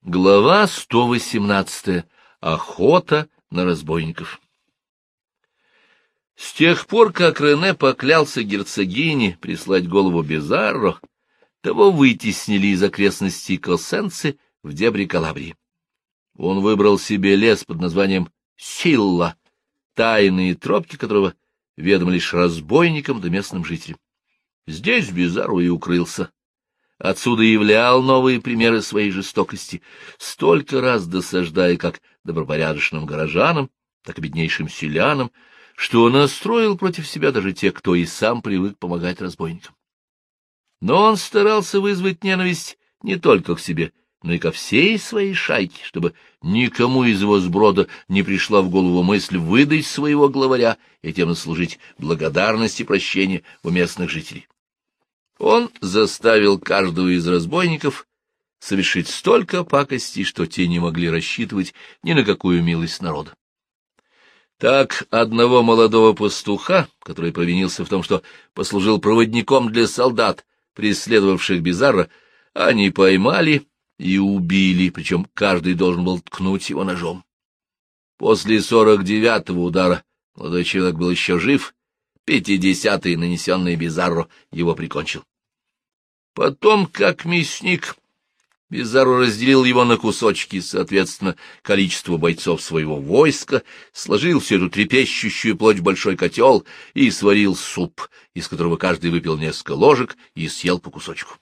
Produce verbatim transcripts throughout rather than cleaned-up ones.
Глава сто восемнадцатая. Охота на разбойников. С тех пор, как Рене поклялся герцогине прислать голову Бизарро, того вытеснили из окрестностей Косенцы в дебри Калабрии. Он выбрал себе лес под названием Силла, тайные тропки которого ведомы лишь разбойникам да местным жителям. Здесь Бизарро и укрылся. Отсюда являл новые примеры своей жестокости, столько раз досаждая как добропорядочным горожанам, так и беднейшим селянам, что настроил против себя даже тех, кто и сам привык помогать разбойникам. Но он старался вызвать ненависть не только к себе, но и ко всей своей шайке, чтобы никому из его сброда не пришла в голову мысль выдать своего главаря и тем заслужить благодарность и прощение у местных жителей. Он заставил каждого из разбойников совершить столько пакостей, что те не могли рассчитывать ни на какую милость народа. Так одного молодого пастуха, который провинился в том, что послужил проводником для солдат, преследовавших Бизарро, они поймали и убили, причем каждый должен был ткнуть его ножом. После сорок девятого удара молодой человек был еще жив, пятидесятый, нанесенный Бизарро, его прикончил. Потом, как мясник, Бизарро разделил его на кусочки, соответственно, количеству бойцов своего войска, сложил всю эту трепещущую плоть в большой котел и сварил суп, из которого каждый выпил несколько ложек и съел по кусочку.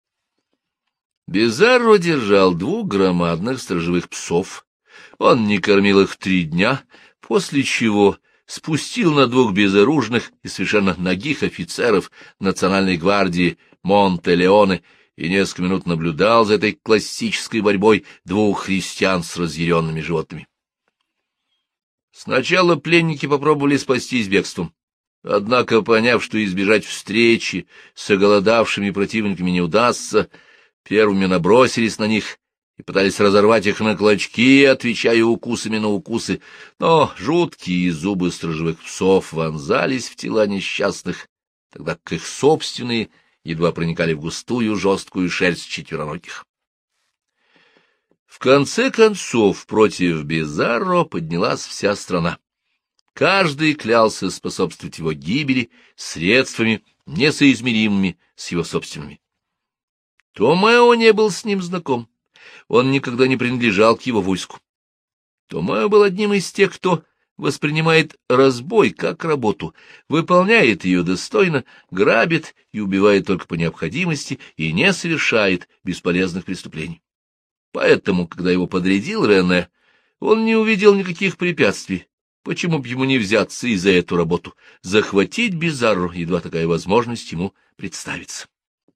Бизарро держал двух громадных сторожевых псов. Он не кормил их три дня, после чего спустил на двух безоружных и совершенно нагих офицеров национальной гвардии Монте-Леоне и несколько минут наблюдал за этой классической борьбой двух христиан с разъяренными животными. Сначала пленники попробовали спастись бегством, однако, поняв, что избежать встречи с оголодавшими противниками не удастся, первыми набросились на них и пытались разорвать их на клочки, отвечая укусами на укусы, но жуткие зубы сторожевых псов вонзались в тела несчастных, тогда как их собственные едва проникали в густую жесткую шерсть четвероногих. В конце концов против Бизарро поднялась вся страна. Каждый клялся способствовать его гибели средствами, несоизмеримыми с его собственными. Томео не был с ним знаком. Он никогда не принадлежал к его войску. Томео был одним из тех, кто воспринимает разбой как работу, выполняет ее достойно, грабит и убивает только по необходимости и не совершает бесполезных преступлений. Поэтому, когда его подрядил Рене, он не увидел никаких препятствий. Почему бы ему не взяться и за эту работу, захватить Бизарро, едва такая возможность ему представится?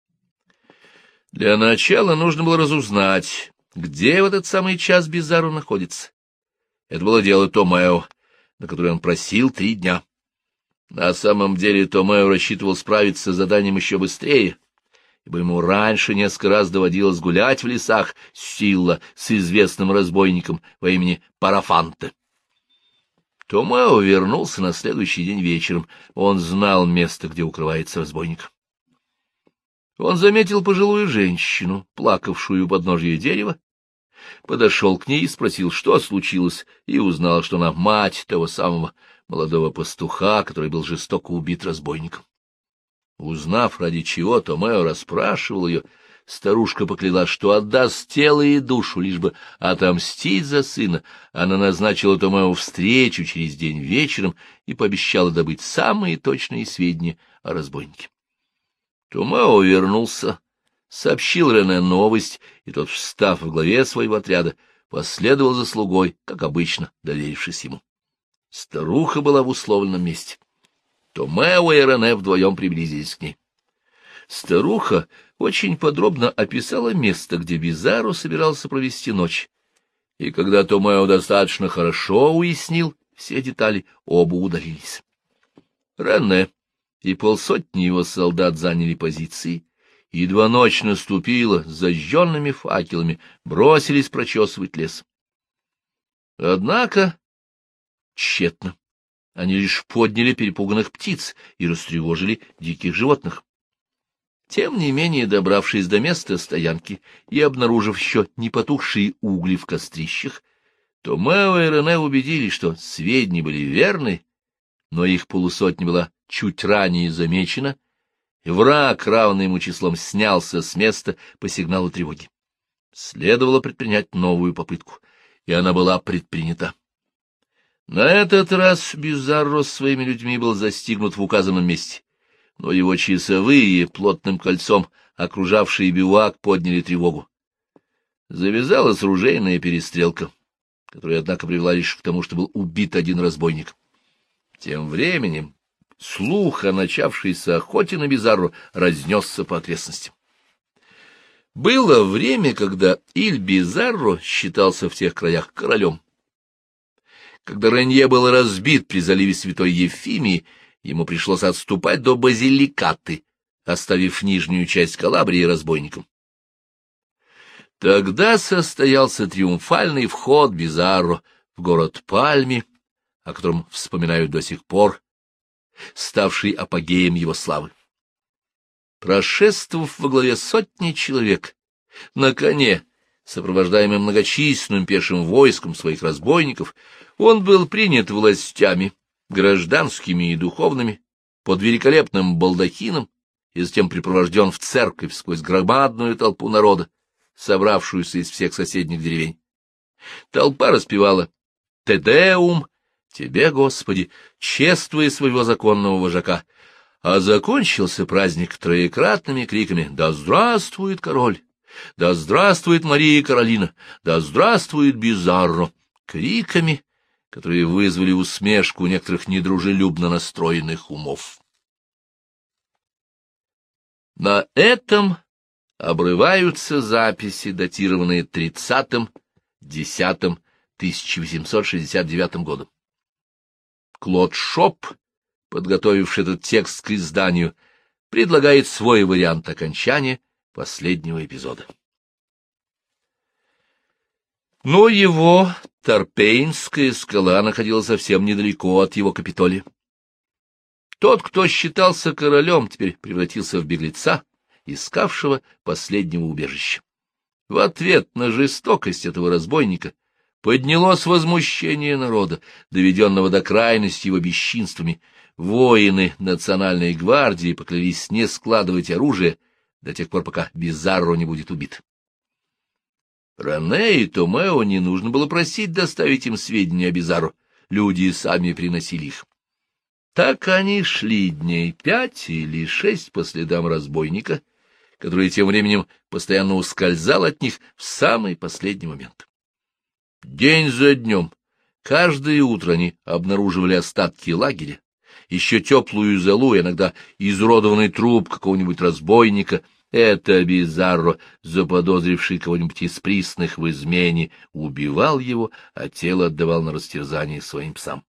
Для начала нужно было разузнать, где в этот самый час Бизарро находится. Это было дело Томео, на которое он просил три дня. На самом деле Томео рассчитывал справиться с заданием еще быстрее, ибо ему раньше несколько раз доводилось гулять в лесах Силла с известным разбойником во имени Парафанте. Томео вернулся на следующий день вечером. Он знал место, где укрывается разбойник. Он заметил пожилую женщину, плакавшую у подножия дерева, подошел к ней и спросил, что случилось, и узнал, что она мать того самого молодого пастуха, который был жестоко убит разбойником. Узнав, ради чего Томео расспрашивал ее, старушка поклялась, что отдаст тело и душу, лишь бы отомстить за сына. Она назначила Томео встречу через день вечером и пообещала добыть самые точные сведения о разбойнике. Томео вернулся, сообщил Рене новость, и тот, встав во главе своего отряда, последовал за слугой, как обычно, доверившись ему. Старуха была в условленном месте. Томео и Рене вдвоем приблизились к ней. Старуха очень подробно описала место, где Бизарро собирался провести ночь, и когда Томео достаточно хорошо уяснил все детали, оба удалились. Рене и полсотни его солдат заняли позиции, и едва ночь наступила, с зажженными факелами бросились прочесывать лес. Однако тщетно. Они лишь подняли перепуганных птиц и растревожили диких животных. Тем не менее, добравшись до места стоянки и обнаружив еще не потухшие угли в кострищах, Томео и Рене убедились, что сведения были верны, но их полусотня была чуть ранее замечена, и враг, равный ему числом, снялся с места по сигналу тревоги. Следовало предпринять новую попытку, и она была предпринята. На этот раз Бизарро с своими людьми был застигнут в указанном месте, но его часовые, плотным кольцом окружавшие бивуак, подняли тревогу. Завязалась ружейная перестрелка, которая, однако, привела лишь к тому, что был убит один разбойник. Тем временем слух о начавшейся охоте на Бизарро разнесся по окрестностям. Было время, когда Иль Бизарро считался в тех краях королем. Когда Ренье был разбит при заливе Святой Ефимии, ему пришлось отступать до Базиликаты, оставив нижнюю часть Калабрии разбойникам. Тогда состоялся триумфальный вход Бизарро в город Пальми, о котором вспоминают до сих пор, ставший апогеем его славы. Прошествовав во главе сотни человек, на коне, сопровождаемым многочисленным пешим войском своих разбойников, он был принят властями, гражданскими и духовными, под великолепным балдахином и затем припровожден в церковь сквозь громадную толпу народа, собравшуюся из всех соседних деревень. Толпа распевала «Те Деум», «Тебе, Господи», чествуя своего законного вожака, а закончился праздник троекратными криками «Да здравствует король! Да здравствует Мария Каролина! Да здравствует Бизарро!» криками, которые вызвали усмешку некоторых недружелюбно настроенных умов. На этом обрываются записи, датированные тридцатым десятым тысяча восемьсот шестьдесят девятым годом. Клод Шоп, подготовивший этот текст к изданию, предлагает свой вариант окончания последнего эпизода. Но его Торпейнская скала находилась совсем недалеко от его Капитолия. Тот, кто считался королем, теперь превратился в беглеца, искавшего последнего убежища. В ответ на жестокость этого разбойника поднялось возмущение народа, доведенного до крайности его бесчинствами. Воины национальной гвардии поклялись не складывать оружие до тех пор, пока Бизарро не будет убит. Рене и Томео не нужно было просить доставить им сведения о Бизарро, люди сами приносили их. Так они шли дней пять или шесть по следам разбойника, который тем временем постоянно ускользал от них в самый последний момент. День за днем, каждое утро они обнаруживали остатки лагеря, еще теплую золу, иногда изуродованный труп какого-нибудь разбойника. Это Бизарро, заподозривший кого-нибудь из присных в измене, убивал его, а тело отдавал на растерзание своим псам.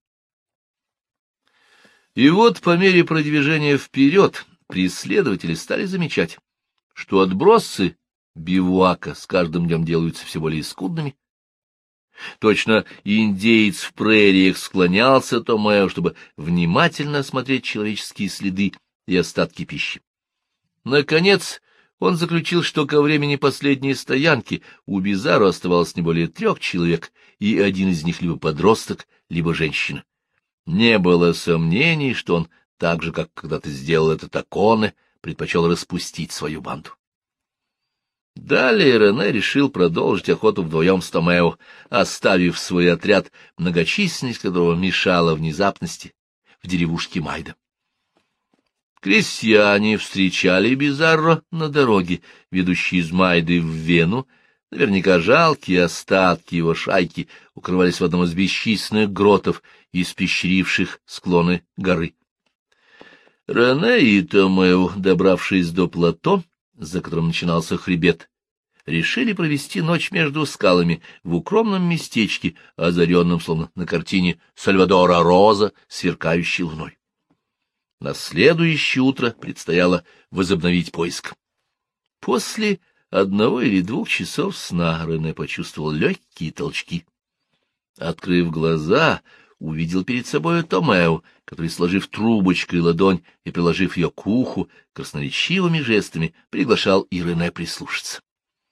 И вот по мере продвижения вперед преследователи стали замечать, что отбросы бивуака с каждым днем делаются все более скудными. Точно индеец в прериях склонялся Томео, чтобы внимательно осмотреть человеческие следы и остатки пищи. Наконец, он заключил, что ко времени последней стоянки у Бизарро оставалось не более трех человек, и один из них либо подросток, либо женщина. Не было сомнений, что он, так же, как когда-то сделал это Таконе, предпочел распустить свою банду. Далее Рене решил продолжить охоту вдвоем с Томео, оставив свой отряд, многочисленность которого мешала внезапности, в деревушке Майда. Крестьяне встречали Бизарро на дороге, ведущей из Майды в Вену. Наверняка жалкие остатки его шайки укрывались в одном из бесчисленных гротов, испещривших склоны горы. Рене и Томео, добравшись до плато, за которым начинался хребет, решили провести ночь между скалами в укромном местечке, озаренном, словно на картине Сальвадора Роза, сверкающей луной. На следующее утро предстояло возобновить поиск. После одного или двух часов сна Рене почувствовал легкие толчки. Открыв глаза, увидел перед собой Томео, который, сложив трубочкой ладонь и приложив ее к уху, красноречивыми жестами приглашал и Рене прислушаться.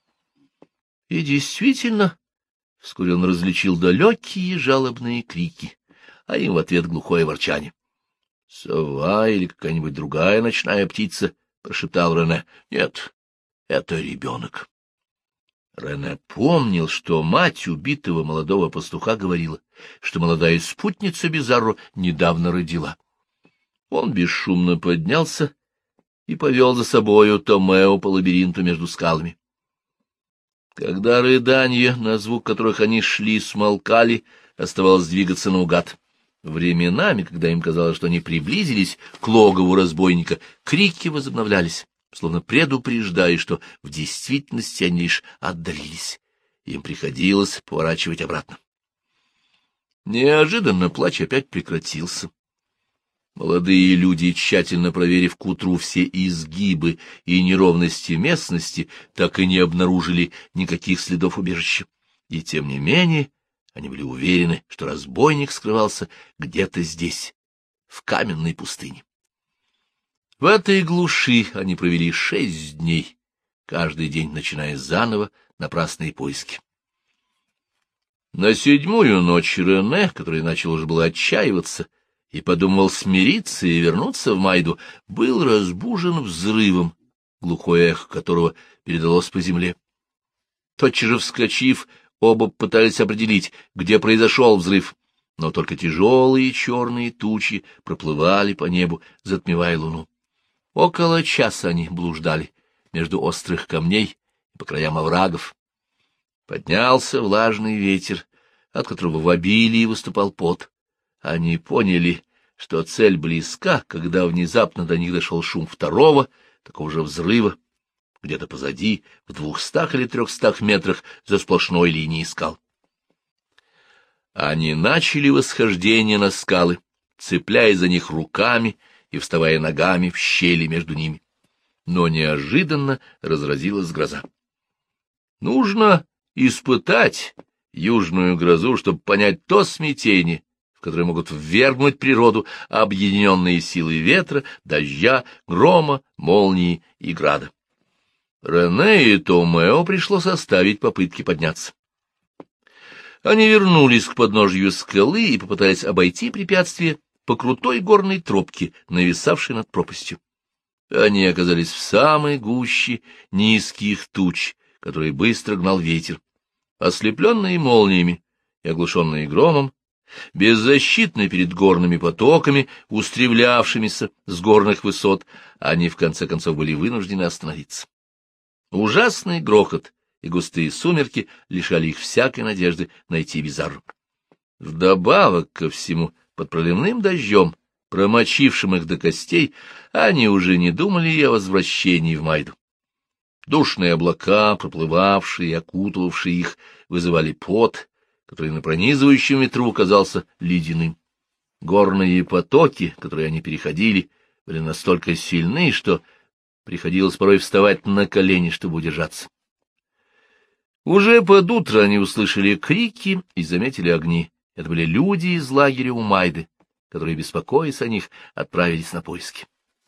И действительно, вскоре он различил далекие жалобные крики, а им в ответ глухое ворчание. — Сова или какая-нибудь другая ночная птица? — прошептал Рене. — Нет, это ребенок. Рене помнил, что мать убитого молодого пастуха говорила, что молодая спутница Бизарро недавно родила. Он бесшумно поднялся и повел за собою Томео по лабиринту между скалами. Когда рыдания, на звук которых они шли, смолкали, оставалось двигаться наугад. Временами, когда им казалось, что они приблизились к логову разбойника, крики возобновлялись, словно предупреждая, что в действительности они лишь отдалились. Им приходилось поворачивать обратно. Неожиданно плач опять прекратился. Молодые люди, тщательно проверив к утру все изгибы и неровности местности, так и не обнаружили никаких следов убежища. И тем не менее они были уверены, что разбойник скрывался где-то здесь, в каменной пустыне. В этой глуши они провели шесть дней, каждый день начиная заново напрасные поиски. На седьмую ночь Рене, который начал уже было отчаиваться и подумал смириться и вернуться в Майду, был разбужен взрывом, глухое эхо которого передалось по земле. Тотчас же вскочив, оба пытались определить, где произошел взрыв, но только тяжелые черные тучи проплывали по небу, затмевая луну. Около часа они блуждали между острых камней и по краям оврагов. Поднялся влажный ветер, от которого в обилии выступал пот. Они поняли, что цель близка, когда внезапно до них дошел шум второго, такого же взрыва, где-то позади, в двухстах или трехстах метрах за сплошной линией скал. Они начали восхождение на скалы, цепляясь за них руками и вставая ногами в щели между ними. Но неожиданно разразилась гроза. Нужно испытать южную грозу, чтобы понять то смятение, в которое могут ввергнуть природу объединенные силы ветра, дождя, грома, молнии и града. Рене и Томео пришлось оставить попытки подняться. Они вернулись к подножью скалы и попытались обойти препятствие по крутой горной тропке, нависавшей над пропастью. Они оказались в самой гуще низких туч, которые быстро гнал ветер. Ослепленные молниями и оглушенные громом, беззащитные перед горными потоками, устремлявшимися с горных высот, они в конце концов были вынуждены остановиться. Ужасный грохот и густые сумерки лишали их всякой надежды найти Бизарро. Вдобавок ко всему, под проливным дождем, промочившим их до костей, они уже не думали и о возвращении в Майду. Душные облака, проплывавшие и окутывавшие их, вызывали пот, который на пронизывающем ветру казался ледяным. Горные потоки, которые они переходили, были настолько сильны, что приходилось порой вставать на колени, чтобы удержаться. Уже под утро они услышали крики и заметили огни. Это были люди из лагеря у Майды, которые, беспокоясь о них, отправились на поиски.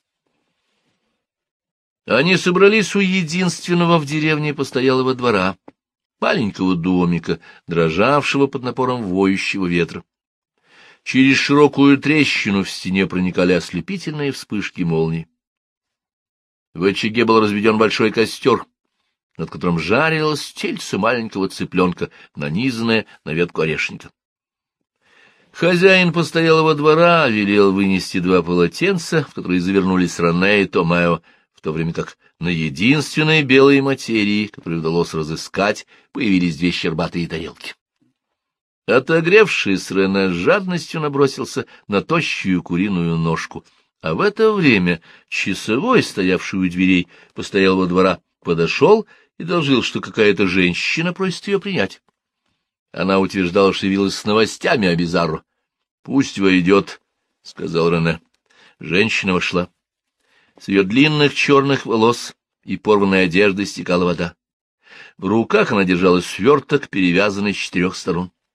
Они собрались у единственного в деревне постоялого двора, маленького домика, дрожавшего под напором воющего ветра. Через широкую трещину в стене проникали ослепительные вспышки молний. В очаге был разведен большой костер, над которым жарилось тельце маленького цыпленка, нанизанное на ветку орешника. Хозяин постоялого двора велел вынести два полотенца, в которые завернулись Рене и Томео, в то время как на единственной белой материи, которую удалось разыскать, появились две щербатые тарелки. Отогревшись, Рене с жадностью набросился на тощую куриную ножку, а в это время часовой, стоявший у дверей постоялого двора, подошел и доложил, что какая-то женщина просит ее принять. Она утверждала, что явилась с новостями о Бизарро. — Пусть войдет, — сказал Рене. Женщина вошла. С ее длинных черных волос и порванной одежды стекала вода. В руках она держала сверток, перевязанный с четырех сторон.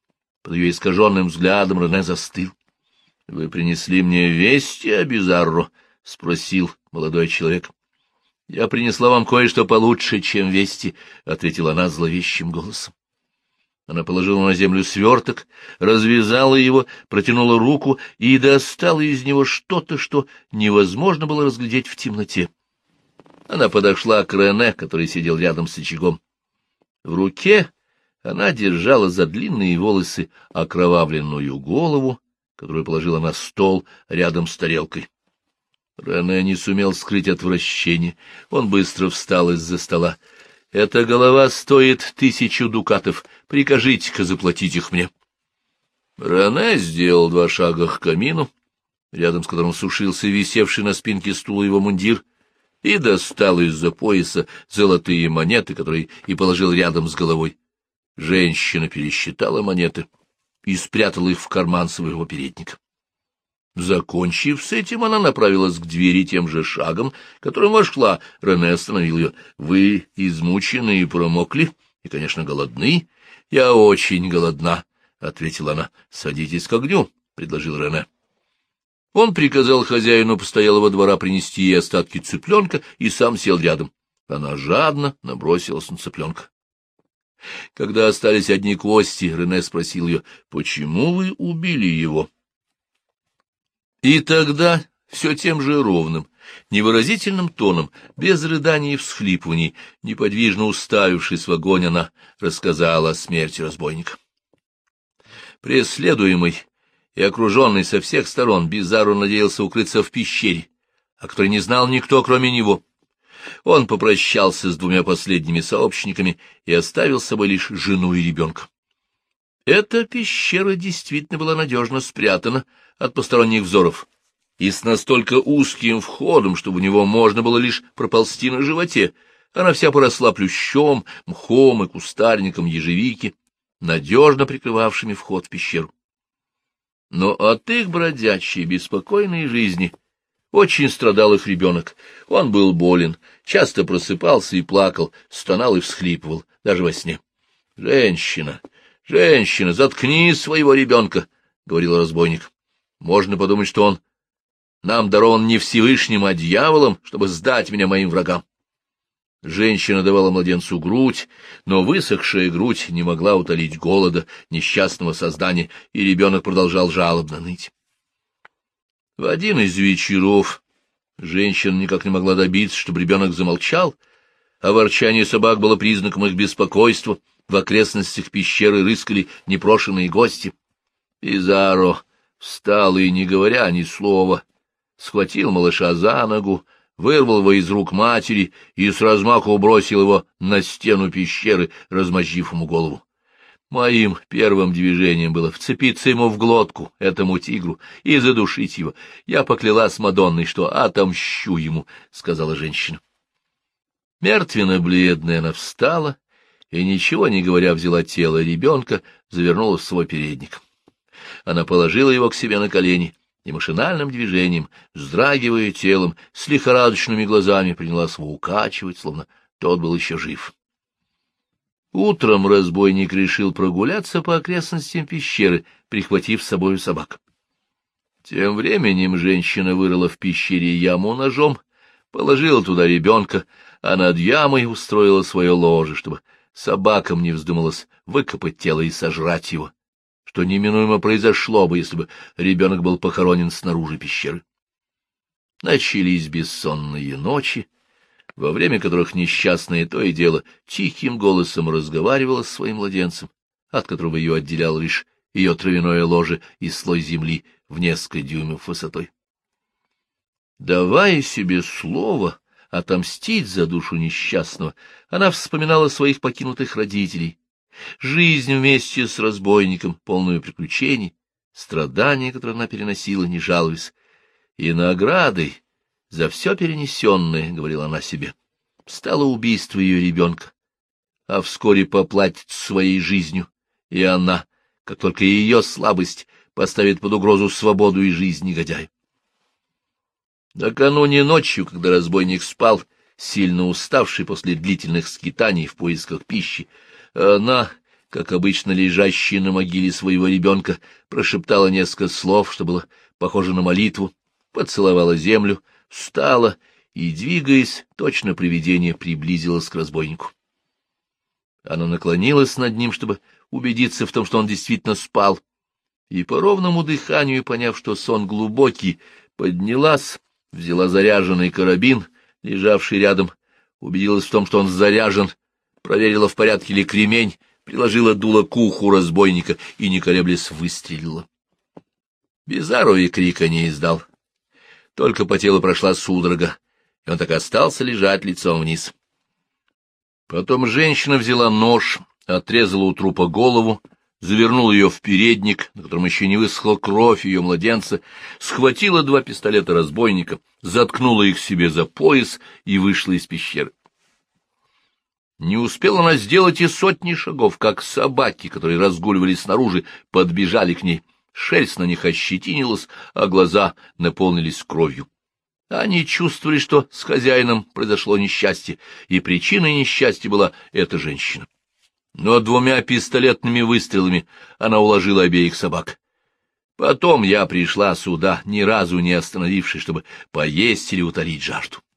Под ее искаженным взглядом Рене застыл. — Вы принесли мне вести о Бизарро? — спросил молодой человек. — Я принесла вам кое-что получше, чем вести, — ответила она зловещим голосом. Она положила на землю сверток, развязала его, протянула руку и достала из него что-то, что невозможно было разглядеть в темноте. Она подошла к Рене, который сидел рядом с очагом. В руке она держала за длинные волосы окровавленную голову, которую положила на стол рядом с тарелкой. Рене не сумел скрыть отвращение. Он быстро встал из-за стола. — Эта голова стоит тысячу дукатов. Прикажите-ка заплатить их мне. Рене сделал два шага к камину, рядом с которым сушился висевший на спинке стула его мундир, и достал из-за пояса золотые монеты, которые и положил рядом с головой. Женщина пересчитала монеты и спрятала их в карман своего передника. Закончив с этим, она направилась к двери тем же шагом, которым вошла. Рене остановил ее. — Вы измучены и промокли, и, конечно, голодны. — Я очень голодна, — ответила она. — Садитесь к огню, — предложил Рене. Он приказал хозяину постоялого двора принести ей остатки цыпленка и сам сел рядом. Она жадно набросилась на цыпленка. Когда остались одни кости, Рене спросил ее: — Почему вы убили его? И тогда все тем же ровным, невыразительным тоном, без рыданий и всхлипываний, неподвижно уставившись в огонь, она рассказала о смерти разбойника. Преследуемый и окруженный со всех сторон, Бизарро надеялся укрыться в пещере, о которой не знал никто, кроме него. Он попрощался с двумя последними сообщниками и оставил с собой лишь жену и ребенка. Эта пещера действительно была надежно спрятана от посторонних взоров и с настолько узким входом, чтобы в него можно было лишь проползти на животе. Она вся поросла плющом, мхом и кустарником ежевики, надежно прикрывавшими вход в пещеру. Но от их бродячей, беспокойной жизни очень страдал их ребенок. Он был болен, часто просыпался и плакал, стонал и всхлипывал, даже во сне. — Женщина! «Женщина, заткни своего ребенка», — говорил разбойник. «Можно подумать, что он нам дарован не Всевышним, а дьяволом, чтобы сдать меня моим врагам». Женщина давала младенцу грудь, но высохшая грудь не могла утолить голода несчастного создания, и ребенок продолжал жалобно ныть. В один из вечеров женщина никак не могла добиться, чтобы ребенок замолчал, а ворчание собак было признаком их беспокойства. В окрестностях пещеры рыскали непрошеные гости. Бизарро встал и, не говоря ни слова, схватил малыша за ногу, вырвал его из рук матери и с размаху бросил его на стену пещеры, размозжив ему голову. Моим первым движением было вцепиться ему в глотку, этому тигру, и задушить его. Я поклялась Мадонной, что отомщу ему, — сказала женщина. Мертвенно-бледная она встала и, ничего не говоря, взяла тело ребенка, завернула в свой передник. Она положила его к себе на колени и машинальным движением, вздрагивая телом, с лихорадочными глазами принялась его укачивать, словно тот был еще жив. Утром разбойник решил прогуляться по окрестностям пещеры, прихватив с собою собак. Тем временем женщина вырыла в пещере яму ножом, положила туда ребенка, а над ямой устроила свое ложе, чтобы собакам не вздумалось выкопать тело и сожрать его, что неминуемо произошло бы, если бы ребенок был похоронен снаружи пещеры. Начались бессонные ночи, во время которых несчастное то и дело тихим голосом разговаривала с своим младенцем, от которого ее отделял лишь ее травяное ложе и слой земли в несколько дюймов высотой. Давая себе слово отомстить за душу несчастного, она вспоминала своих покинутых родителей, жизнь вместе с разбойником, полную приключений, страдания, которые она переносила, не жалуясь, и наградой за все перенесенное, — говорила она себе, — стало убийство ее ребенка, а вскоре поплатит своей жизнью, и она, как только ее слабость поставит под угрозу свободу и жизнь негодяя. Накануне ночью, когда разбойник спал, сильно уставший после длительных скитаний в поисках пищи, она, как обычно лежащая на могиле своего ребенка, прошептала несколько слов, что было похоже на молитву, поцеловала землю, встала и, двигаясь, точно привидение, приблизилась к разбойнику. Она наклонилась над ним, чтобы убедиться в том, что он действительно спал, и по ровному дыханию, поняв, что сон глубокий, поднялась, взяла заряженный карабин, лежавший рядом, убедилась в том, что он заряжен, проверила, в порядке ли кремень, приложила дуло к уху разбойника и, не колеблясь, выстрелила. Безару и крика не издал. Только по телу прошла судорога, и он так и остался лежать лицом вниз. Потом женщина взяла нож, отрезала у трупа голову, завернула ее в передник, на котором еще не высохла кровь ее младенца, схватила два пистолета разбойника, заткнула их себе за пояс и вышла из пещеры. Не успела она сделать и сотни шагов, как собаки, которые разгуливали снаружи, подбежали к ней. Шерсть на них ощетинилась, а глаза наполнились кровью. Они чувствовали, что с хозяином произошло несчастье, и причиной несчастья была эта женщина. Но двумя пистолетными выстрелами она уложила обеих собак. Потом я пришла сюда, ни разу не остановившись, чтобы поесть или утолить жажду.